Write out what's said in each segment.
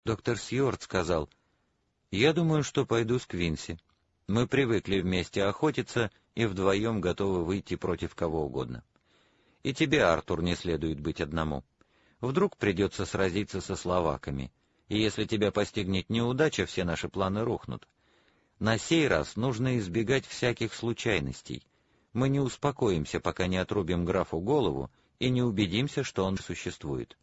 Доктор Сьюарт сказал: «Я думаю, что пойду с Квинси. Мы привыкли вместе охотиться и вдвоем готовы выйти против кого угодно. И тебе, Артур, не следует быть одному. Вдруг придется сразиться со словаками, и если тебя постигнет неудача, все наши планы рухнут. На сей раз нужно избегать всяких случайностей. Мы не успокоимся, пока не отрубим графу голову и не убедимся, что он существует».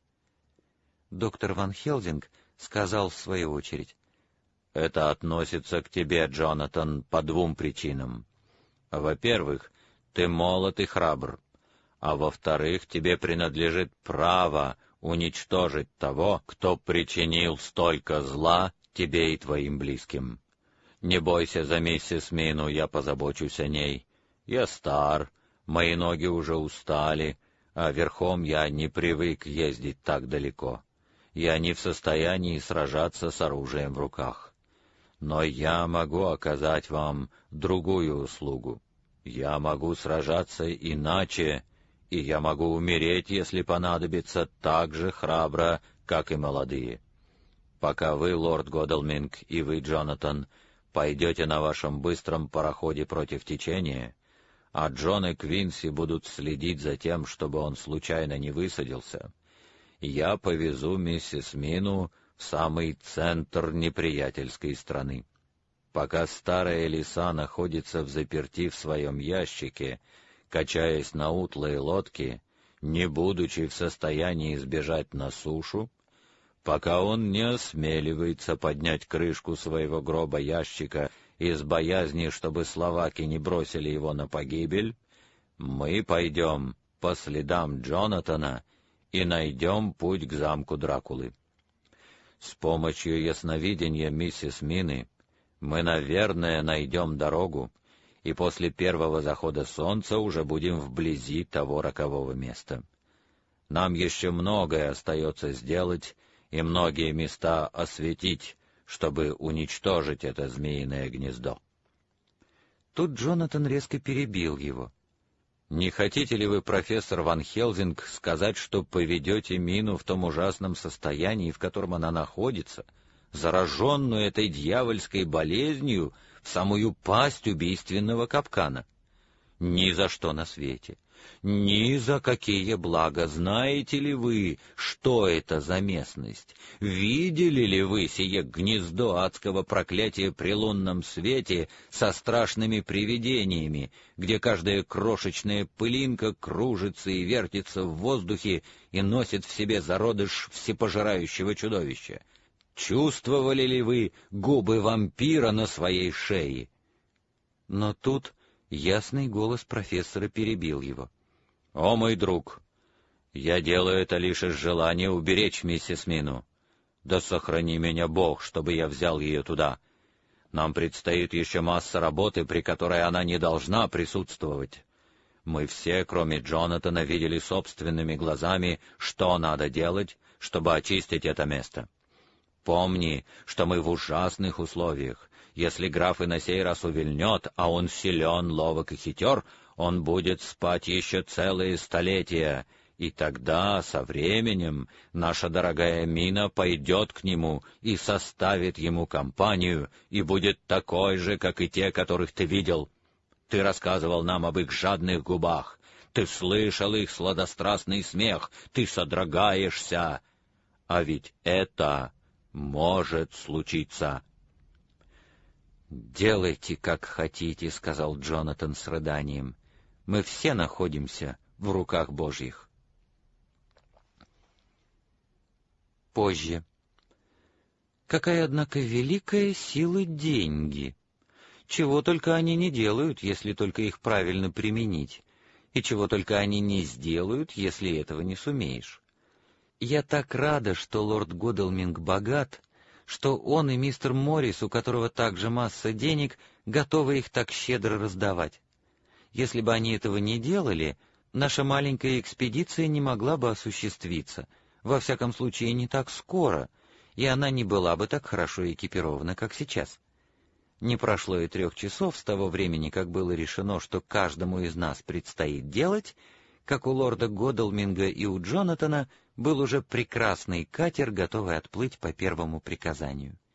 Доктор Ван Хелзинг сказал в свою очередь: «Это относится к тебе, Джонатан, по двум причинам. Во-первых, ты молод и храбр, а во-вторых, тебе принадлежит право уничтожить того, кто причинил столько зла тебе и твоим близким. Не бойся за миссис Мину, я позабочусь о ней. Я стар, мои ноги уже устали, а верхом я не привык ездить так далеко. Я не в состоянии сражаться с оружием в руках. Но я могу оказать вам другую услугу. Я могу сражаться иначе, и я могу умереть, если понадобится, так же храбро, как и молодые. Пока вы, лорд Годалминг, и вы, Джонатан, пойдете на вашем быстром пароходе против течения, а Джон и Квинси будут следить за тем, чтобы он случайно не высадился, я повезу миссис Мину в самый центр неприятельской страны. Пока старая лиса находится взаперти в своем ящике, качаясь на утлой лодке, не будучи в состоянии сбежать на сушу, пока он не осмеливается поднять крышку своего гроба-ящика из боязни, чтобы словаки не бросили его на погибель, мы пойдем по следам Джонатана и найдем путь к замку Дракулы. С помощью ясновидения миссис Мины мы, наверное, найдем дорогу, и после первого захода солнца уже будем вблизи того рокового места. Нам еще многое остается сделать и многие места осветить, чтобы уничтожить это змеиное гнездо». Тут Джонатан резко перебил его. «Не хотите ли вы, профессор Ван Хелзинг, сказать, что поведете Мину в том ужасном состоянии, в котором она находится, зараженную этой дьявольской болезнью, в самую пасть убийственного капкана? Ни за что на свете, ни за какие блага. Знаете ли вы, что это за местность? Видели ли вы сие гнездо адского проклятия при лунном свете со страшными привидениями, где каждая крошечная пылинка кружится и вертится в воздухе и носит в себе зародыш всепожирающего чудовища? Чувствовали ли вы губы вампира на своей шее?» Но тут ясный голос профессора перебил его. «О, мой друг, я делаю это лишь из желания уберечь миссис Мину. Да сохрани меня Бог, чтобы я взял ее туда. Нам предстоит еще масса работы, при которой она не должна присутствовать. Мы все, кроме Джонатана, видели собственными глазами, что надо делать, чтобы очистить это место. Помни, что мы в ужасных условиях. Если граф и на сей раз увильнет, а он силен, ловок и хитер, он будет спать еще целые столетия, и тогда, со временем, наша дорогая Мина пойдет к нему и составит ему компанию, и будет такой же, как и те, которых ты видел. Ты рассказывал нам об их жадных губах, ты слышал их сладострастный смех, ты содрогаешься. А ведь это может случиться». «Делайте, как хотите», — сказал Джонатан с рыданием. «Мы все находимся в руках Божьих». Позже. Какая, однако, великая сила деньги! Чего только они не делают, если только их правильно применить, и чего только они не сделают, если этого не сумеешь. Я так рада, что лорд Годалминг богат, что он и мистер Моррис, у которого также масса денег, готовы их так щедро раздавать. Если бы они этого не делали, наша маленькая экспедиция не могла бы осуществиться, во всяком случае не так скоро, и она не была бы так хорошо экипирована, как сейчас. Не прошло и 3 часов с того времени, как было решено, что каждому из нас предстоит делать, как у лорда Годалминга и у Джонатана был уже прекрасный катер, готовый отплыть по первому приказанию.